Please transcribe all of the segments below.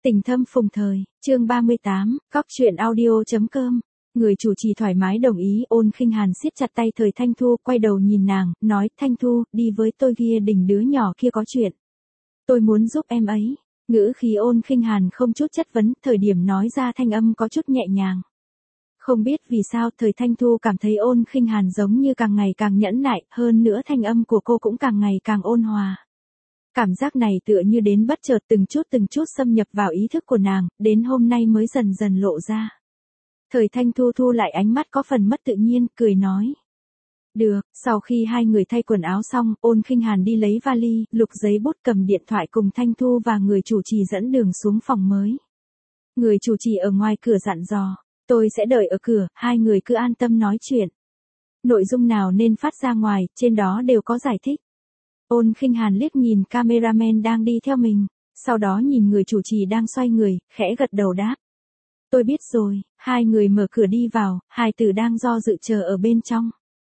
Tình thâm phùng thời, chương 38, cóc truyện audio.com. Người chủ trì thoải mái đồng ý. Ôn Khinh Hàn siết chặt tay Thời Thanh Thu, quay đầu nhìn nàng, nói: Thanh Thu, đi với tôi, kia đỉnh đứa nhỏ kia có chuyện. Tôi muốn giúp em ấy. Ngữ khí Ôn Khinh Hàn không chút chất vấn, thời điểm nói ra thanh âm có chút nhẹ nhàng. Không biết vì sao Thời Thanh Thu cảm thấy Ôn Khinh Hàn giống như càng ngày càng nhẫn nại, hơn nữa thanh âm của cô cũng càng ngày càng ôn hòa. Cảm giác này tựa như đến bất chợt, từng chút xâm nhập vào ý thức của nàng, đến hôm nay mới dần dần lộ ra. Thời Thanh Thu thu lại ánh mắt có phần mất tự nhiên, cười nói. Được. Sau khi hai người thay quần áo xong, Ôn Khinh Hàn đi lấy vali, lục giấy bút, cầm điện thoại cùng Thanh Thu và người chủ trì dẫn đường xuống phòng mới. Người chủ trì ở ngoài cửa dặn dò, tôi sẽ đợi ở cửa, hai người cứ an tâm nói chuyện. Nội dung nào nên phát ra ngoài, trên đó đều có giải thích. Ôn Khinh Hàn liếc nhìn cameraman đang đi theo mình, sau đó nhìn người chủ trì đang xoay người, khẽ gật đầu đáp. Tôi biết rồi. Hai người mở cửa đi vào, hài tử đang do dự chờ ở bên trong.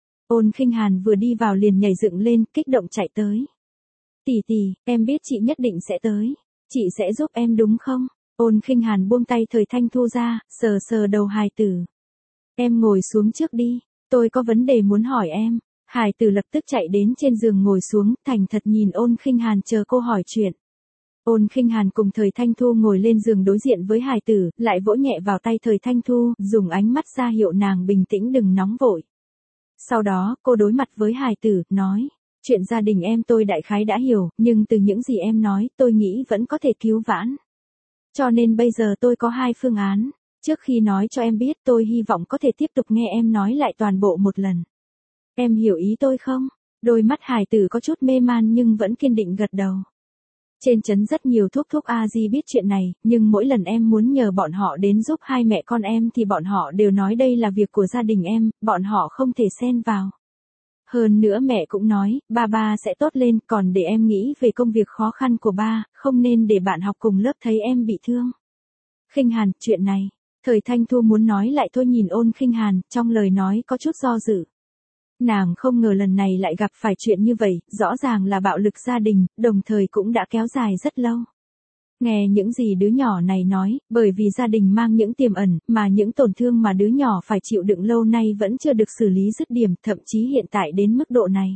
Ôn Khinh Hàn vừa đi vào liền nhảy dựng lên, kích động chạy tới. Tỷ tỷ, em biết chị nhất định sẽ tới. Chị sẽ giúp em đúng không? Ôn Khinh Hàn buông tay Thời Thanh Thu ra, sờ sờ đầu hài tử. Em ngồi xuống trước đi, tôi có vấn đề muốn hỏi em. Hài tử lập tức chạy đến trên giường ngồi xuống, thành thật nhìn Ôn Khinh Hàn chờ cô hỏi chuyện. Ôn Khinh Hàn cùng Thời Thanh Thu ngồi lên giường đối diện với hài tử, lại vỗ nhẹ vào tay Thời Thanh Thu, dùng ánh mắt ra hiệu nàng bình tĩnh đừng nóng vội. Sau đó, cô đối mặt với hài tử, nói, chuyện gia đình em tôi đại khái đã hiểu, nhưng từ những gì em nói, tôi nghĩ vẫn có thể cứu vãn. Cho nên bây giờ tôi có hai phương án. Trước khi nói cho em biết, tôi hy vọng có thể tiếp tục nghe em nói lại toàn bộ một lần. Em hiểu ý tôi không? Đôi mắt hài tử có chút mê man nhưng vẫn kiên định gật đầu. Trên trấn rất nhiều thúc A-di biết chuyện này, nhưng mỗi lần em muốn nhờ bọn họ đến giúp hai mẹ con em thì bọn họ đều nói đây là việc của gia đình em, bọn họ không thể xen vào. Hơn nữa mẹ cũng nói, ba sẽ tốt lên, còn để em nghĩ về công việc khó khăn của ba, không nên để bạn học cùng lớp thấy em bị thương. Khinh Hàn, chuyện này, Thời Thanh Thu muốn nói lại thôi nhìn Ôn Khinh Hàn, trong lời nói có chút do dự. Nàng không ngờ lần này lại gặp phải chuyện như vậy, rõ ràng là bạo lực gia đình, đồng thời cũng đã kéo dài rất lâu. Nghe những gì đứa nhỏ này nói, bởi vì gia đình mang những tiềm ẩn, mà những tổn thương mà đứa nhỏ phải chịu đựng lâu nay vẫn chưa được xử lý dứt điểm, thậm chí hiện tại đến mức độ này.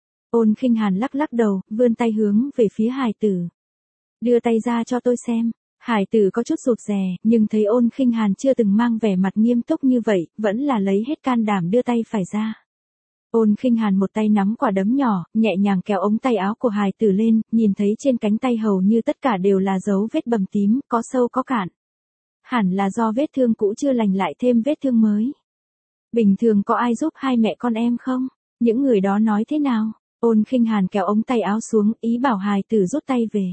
Ôn Khinh Hàn lắc lắc đầu, vươn tay hướng về phía hài tử. Đưa tay ra cho tôi xem. Hài tử có chút rụt rè, nhưng thấy Ôn Khinh Hàn chưa từng mang vẻ mặt nghiêm túc như vậy, vẫn là lấy hết can đảm đưa tay phải ra. Ôn Khinh Hàn một tay nắm quả đấm nhỏ, nhẹ nhàng kéo ống tay áo của hài tử lên, nhìn thấy trên cánh tay hầu như tất cả đều là dấu vết bầm tím, có sâu có cạn. Hẳn là do vết thương cũ chưa lành lại thêm vết thương mới. Bình thường có ai giúp hai mẹ con em không? Những người đó nói thế nào? Ôn Khinh Hàn kéo ống tay áo xuống, ý bảo hài tử rút tay về.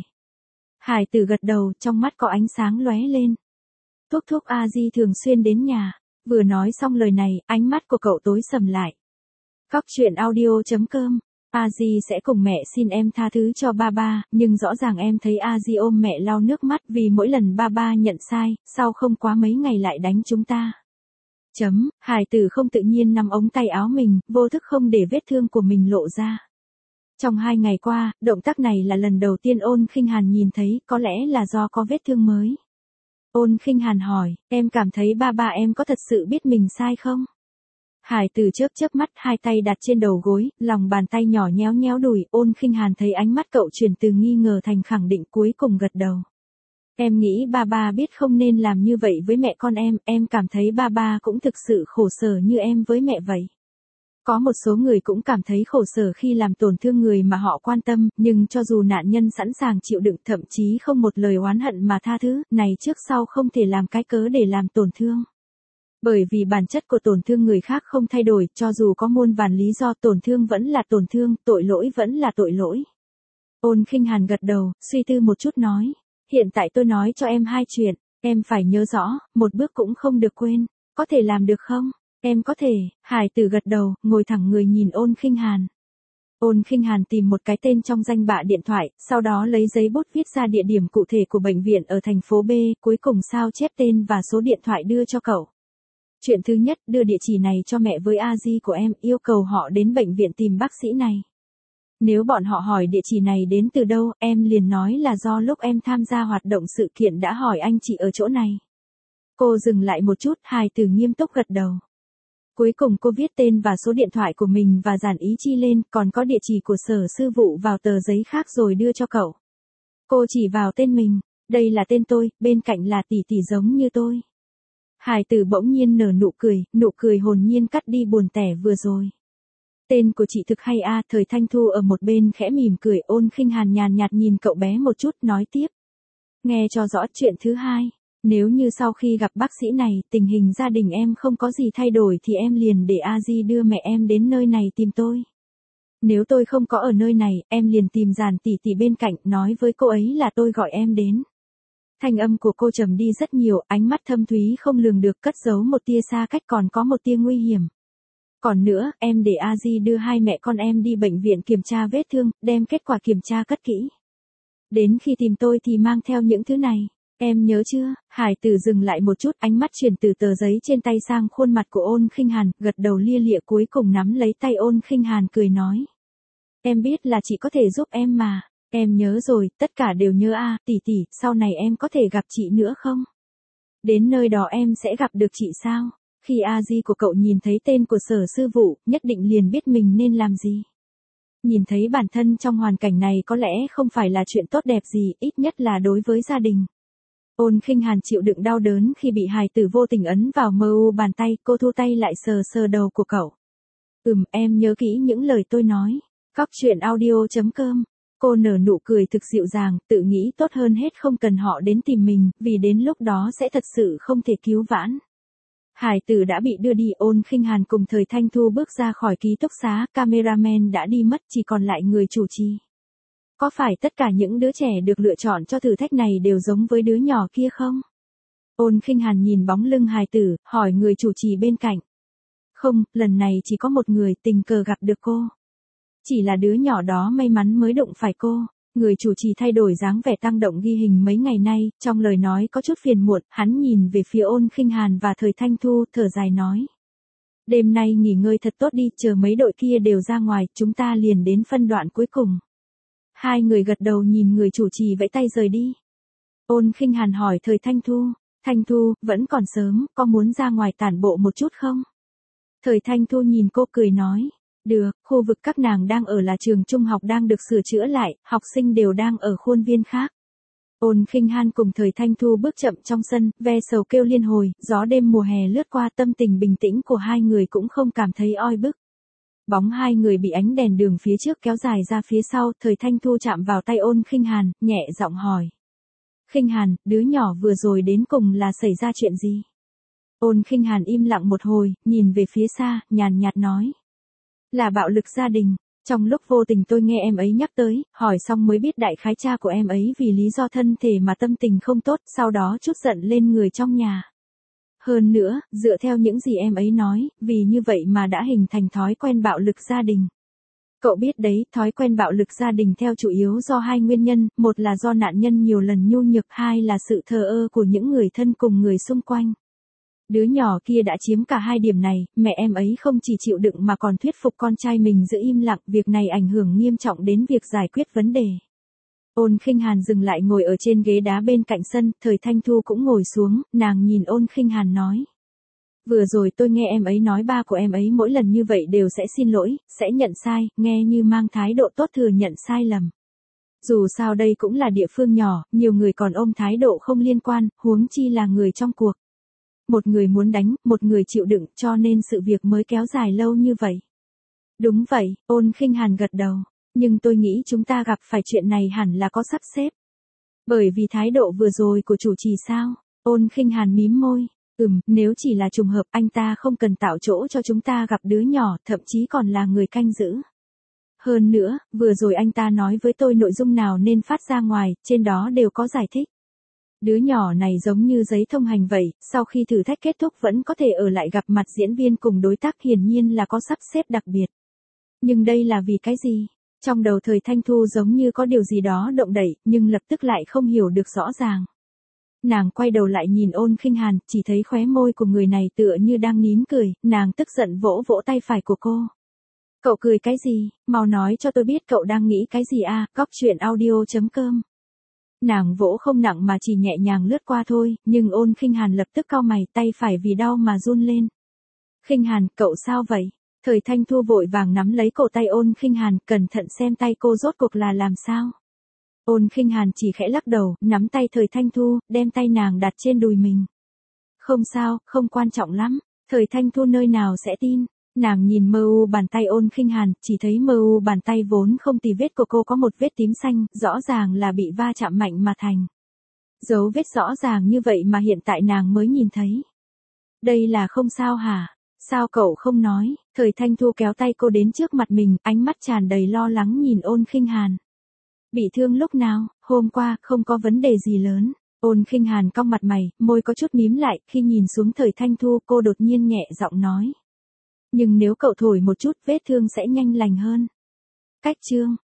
Hài tử gật đầu, trong mắt có ánh sáng lóe lên. Thúc A-di thường xuyên đến nhà. Vừa nói xong lời này, ánh mắt của cậu tối sầm lại. Cóc truyện audio.com. A-di sẽ cùng mẹ xin em tha thứ cho ba, nhưng rõ ràng em thấy A-di ôm mẹ lau nước mắt vì mỗi lần ba nhận sai, sau không quá mấy ngày lại đánh chúng ta. Hài tử không tự nhiên nắm ống tay áo mình, vô thức không để vết thương của mình lộ ra. Trong 2 ngày qua, động tác này là lần đầu tiên Ôn Khinh Hàn nhìn thấy, có lẽ là do có vết thương mới. Ôn Khinh Hàn hỏi, em cảm thấy ba em có thật sự biết mình sai không? Hài tử chớp mắt, hai tay đặt trên đầu gối, lòng bàn tay nhỏ nhéo nhéo đùi. Ôn Khinh Hàn thấy ánh mắt cậu chuyển từ nghi ngờ thành khẳng định, cuối cùng gật đầu. Em nghĩ ba biết không nên làm như vậy với mẹ con em cảm thấy ba cũng thực sự khổ sở như em với mẹ vậy. Có một số người cũng cảm thấy khổ sở khi làm tổn thương người mà họ quan tâm, nhưng cho dù nạn nhân sẵn sàng chịu đựng, thậm chí không một lời oán hận mà tha thứ, này trước sau không thể làm cái cớ để làm tổn thương. Bởi vì bản chất của tổn thương người khác không thay đổi, cho dù có muôn vàn lý do, tổn thương vẫn là tổn thương, tội lỗi vẫn là tội lỗi. Ôn Khinh Hàn gật đầu, suy tư một chút nói, hiện tại tôi nói cho em 2 chuyện, em phải nhớ rõ, một bước cũng không được quên, có thể làm được không? Em có thể. Hài tử gật đầu, ngồi thẳng người nhìn Ôn Khinh Hàn. Ôn Khinh Hàn tìm một cái tên trong danh bạ điện thoại, sau đó lấy giấy bút viết ra địa điểm cụ thể của bệnh viện ở thành phố B, cuối cùng sao chép tên và số điện thoại đưa cho cậu. Chuyện thứ nhất, đưa địa chỉ này cho mẹ với A-di của em, yêu cầu họ đến bệnh viện tìm bác sĩ này. Nếu bọn họ hỏi địa chỉ này đến từ đâu, em liền nói là do lúc em tham gia hoạt động sự kiện đã hỏi anh chị ở chỗ này. Cô dừng lại một chút, hài tử nghiêm túc gật đầu. Cuối cùng cô viết tên và số điện thoại của mình và dàn ý chi lên, còn có địa chỉ của sở sư vụ vào tờ giấy khác rồi đưa cho cậu. Cô chỉ vào tên mình, đây là tên tôi, bên cạnh là tỷ tỷ giống như tôi. Hài tử bỗng nhiên nụ cười hồn nhiên cắt đi buồn tẻ vừa rồi. Tên của chị thực hay a. Thời Thanh Thu ở một bên khẽ mỉm cười. Ôn Khinh Hàn nhàn nhạt nhìn cậu bé một chút, nói tiếp. Nghe cho rõ chuyện thứ hai. Nếu như sau khi gặp bác sĩ này, tình hình gia đình em không có gì thay đổi thì em liền để A Di đưa mẹ em đến nơi này tìm tôi. Nếu tôi không có ở nơi này, em liền tìm dàn tỷ tỷ bên cạnh, nói với cô ấy là tôi gọi em đến. Thanh âm của cô trầm đi rất nhiều, ánh mắt thâm thúy không lường được, cất giấu một tia xa cách còn có một tia nguy hiểm. Còn nữa, em để A Di đưa hai mẹ con em đi bệnh viện kiểm tra vết thương, đem kết quả kiểm tra cất kỹ. Đến khi tìm tôi thì mang theo những thứ này. Em nhớ chưa? Hải tử dừng lại một chút, ánh mắt chuyển từ tờ giấy trên tay sang khuôn mặt của Ôn Khinh Hàn, gật đầu lia lịa, cuối cùng nắm lấy tay Ôn Khinh Hàn cười nói. Em biết là chị có thể giúp em mà. Em nhớ rồi, tất cả đều nhớ a. Tỷ tỷ, sau này em có thể gặp chị nữa không? Đến nơi đó em sẽ gặp được chị sao? Khi A Di của cậu nhìn thấy tên của sở sư vụ, nhất định liền biết mình nên làm gì. Nhìn thấy bản thân trong hoàn cảnh này có lẽ không phải là chuyện tốt đẹp gì, ít nhất là đối với gia đình. Ôn Khinh Hàn chịu đựng đau đớn khi bị hài tử vô tình ấn vào mờ u bàn tay, cô thu tay lại sờ sờ đầu của cậu. Em nhớ kỹ những lời tôi nói. Cóc truyện audio.com. Cô nở nụ cười thực dịu dàng, tự nghĩ tốt hơn hết không cần họ đến tìm mình, vì đến lúc đó sẽ thật sự không thể cứu vãn. Hải tử đã bị đưa đi. Ôn Khinh Hàn cùng Thời Thanh Thu bước ra khỏi ký túc xá, cameraman đã đi mất, chỉ còn lại người chủ trì. Có phải tất cả những đứa trẻ được lựa chọn cho thử thách này đều giống với đứa nhỏ kia không? Ôn Khinh Hàn nhìn bóng lưng hài tử, hỏi người chủ trì bên cạnh. Không, lần này chỉ có một người tình cờ gặp được cô. Chỉ là đứa nhỏ đó may mắn mới đụng phải cô. Người chủ trì thay đổi dáng vẻ tăng động ghi hình mấy ngày nay, trong lời nói có chút phiền muộn, hắn nhìn về phía Ôn Khinh Hàn và Thời Thanh Thu, thở dài nói. Đêm nay nghỉ ngơi thật tốt đi, chờ mấy đội kia đều ra ngoài, chúng ta liền đến phân đoạn cuối cùng. Hai người gật đầu nhìn người chủ trì vẫy tay rời đi. Ôn Khinh Hàn hỏi Thời Thanh Thu, vẫn còn sớm, có muốn ra ngoài tản bộ một chút không? Thời Thanh Thu nhìn cô cười nói. Được, khu vực các nàng đang ở là trường trung học đang được sửa chữa lại, học sinh đều đang ở khuôn viên khác. Ôn Khinh Hàn cùng Thời Thanh Thu bước chậm trong sân, ve sầu kêu liên hồi, gió đêm mùa hè lướt qua, tâm tình bình tĩnh của hai người cũng không cảm thấy oi bức. Bóng hai người bị ánh đèn đường phía trước kéo dài ra phía sau, Thời Thanh Thu chạm vào tay Ôn Khinh Hàn, nhẹ giọng hỏi. Khinh Hàn, đứa nhỏ vừa rồi đến cùng là xảy ra chuyện gì? Ôn Khinh Hàn im lặng một hồi, nhìn về phía xa, nhàn nhạt nói. Là bạo lực gia đình. Trong lúc vô tình tôi nghe em ấy nhắc tới, hỏi xong mới biết đại khái cha của em ấy vì lý do thân thể mà tâm tình không tốt, sau đó trút giận lên người trong nhà. Hơn nữa, dựa theo những gì em ấy nói, vì như vậy mà đã hình thành thói quen bạo lực gia đình. Cậu biết đấy, thói quen bạo lực gia đình theo chủ yếu do hai nguyên nhân, một là do nạn nhân nhiều lần nhu nhược, hai là sự thờ ơ của những người thân cùng người xung quanh. Đứa nhỏ kia đã chiếm cả hai điểm này, mẹ em ấy không chỉ chịu đựng mà còn thuyết phục con trai mình giữ im lặng, việc này ảnh hưởng nghiêm trọng đến việc giải quyết vấn đề. Ôn Khinh Hàn dừng lại ngồi ở trên ghế đá bên cạnh sân, Thời Thanh Thu cũng ngồi xuống, nàng nhìn Ôn Khinh Hàn nói. Vừa rồi tôi nghe em ấy nói ba của em ấy mỗi lần như vậy đều sẽ xin lỗi, sẽ nhận sai, nghe như mang thái độ tốt thừa nhận sai lầm. Dù sao đây cũng là địa phương nhỏ, nhiều người còn ôm thái độ không liên quan, huống chi là người trong cuộc. Một người muốn đánh, một người chịu đựng, cho nên sự việc mới kéo dài lâu như vậy. Đúng vậy, Ôn Khinh Hàn gật đầu. Nhưng tôi nghĩ chúng ta gặp phải chuyện này hẳn là có sắp xếp. Bởi vì thái độ vừa rồi của chủ trì sao? Ôn Khinh Hàn mím môi. Nếu chỉ là trùng hợp, anh ta không cần tạo chỗ cho chúng ta gặp đứa nhỏ, thậm chí còn là người canh giữ. Hơn nữa, vừa rồi anh ta nói với tôi nội dung nào nên phát ra ngoài, trên đó đều có giải thích. Đứa nhỏ này giống như giấy thông hành vậy, sau khi thử thách kết thúc vẫn có thể ở lại gặp mặt diễn viên cùng đối tác, hiển nhiên là có sắp xếp đặc biệt. Nhưng đây là vì cái gì? Trong đầu Thời Thanh Thu giống như có điều gì đó động đậy, nhưng lập tức lại không hiểu được rõ ràng. Nàng quay đầu lại nhìn Ôn Khinh Hàn, chỉ thấy khóe môi của người này tựa như đang nín cười, nàng tức giận vỗ vỗ tay phải của cô. Cậu cười cái gì, mau nói cho tôi biết cậu đang nghĩ cái gì à, Góc chuyện audio.com. Nàng vỗ không nặng mà chỉ nhẹ nhàng lướt qua thôi, nhưng Ôn Khinh Hàn lập tức cau mày, tay phải vì đau mà run lên. Khinh Hàn, cậu sao vậy? Thời Thanh Thu vội vàng nắm lấy cổ tay Ôn Khinh Hàn, cẩn thận xem tay cô rốt cuộc là làm sao. Ôn Khinh Hàn chỉ khẽ lắc đầu, nắm tay Thời Thanh Thu, đem tay nàng đặt trên đùi mình. Không sao, không quan trọng lắm. Thời Thanh Thu nơi nào sẽ tin. Nàng nhìn mờ u bàn tay Ôn Khinh Hàn, chỉ thấy mờ u bàn tay vốn không tì vết của cô có một vết tím xanh, rõ ràng là bị va chạm mạnh mà thành. Dấu vết rõ ràng như vậy mà hiện tại nàng mới nhìn thấy. Đây là không sao hả? Sao cậu không nói? Thời Thanh Thu kéo tay cô đến trước mặt mình, ánh mắt tràn đầy lo lắng nhìn Ôn Khinh Hàn. Bị thương lúc nào? Hôm qua, không có vấn đề gì lớn. Ôn Khinh Hàn cong mặt mày, môi có chút mím lại, khi nhìn xuống Thời Thanh Thu, cô đột nhiên nhẹ giọng nói. Nhưng nếu cậu thổi một chút, vết thương sẽ nhanh lành hơn. Cách chương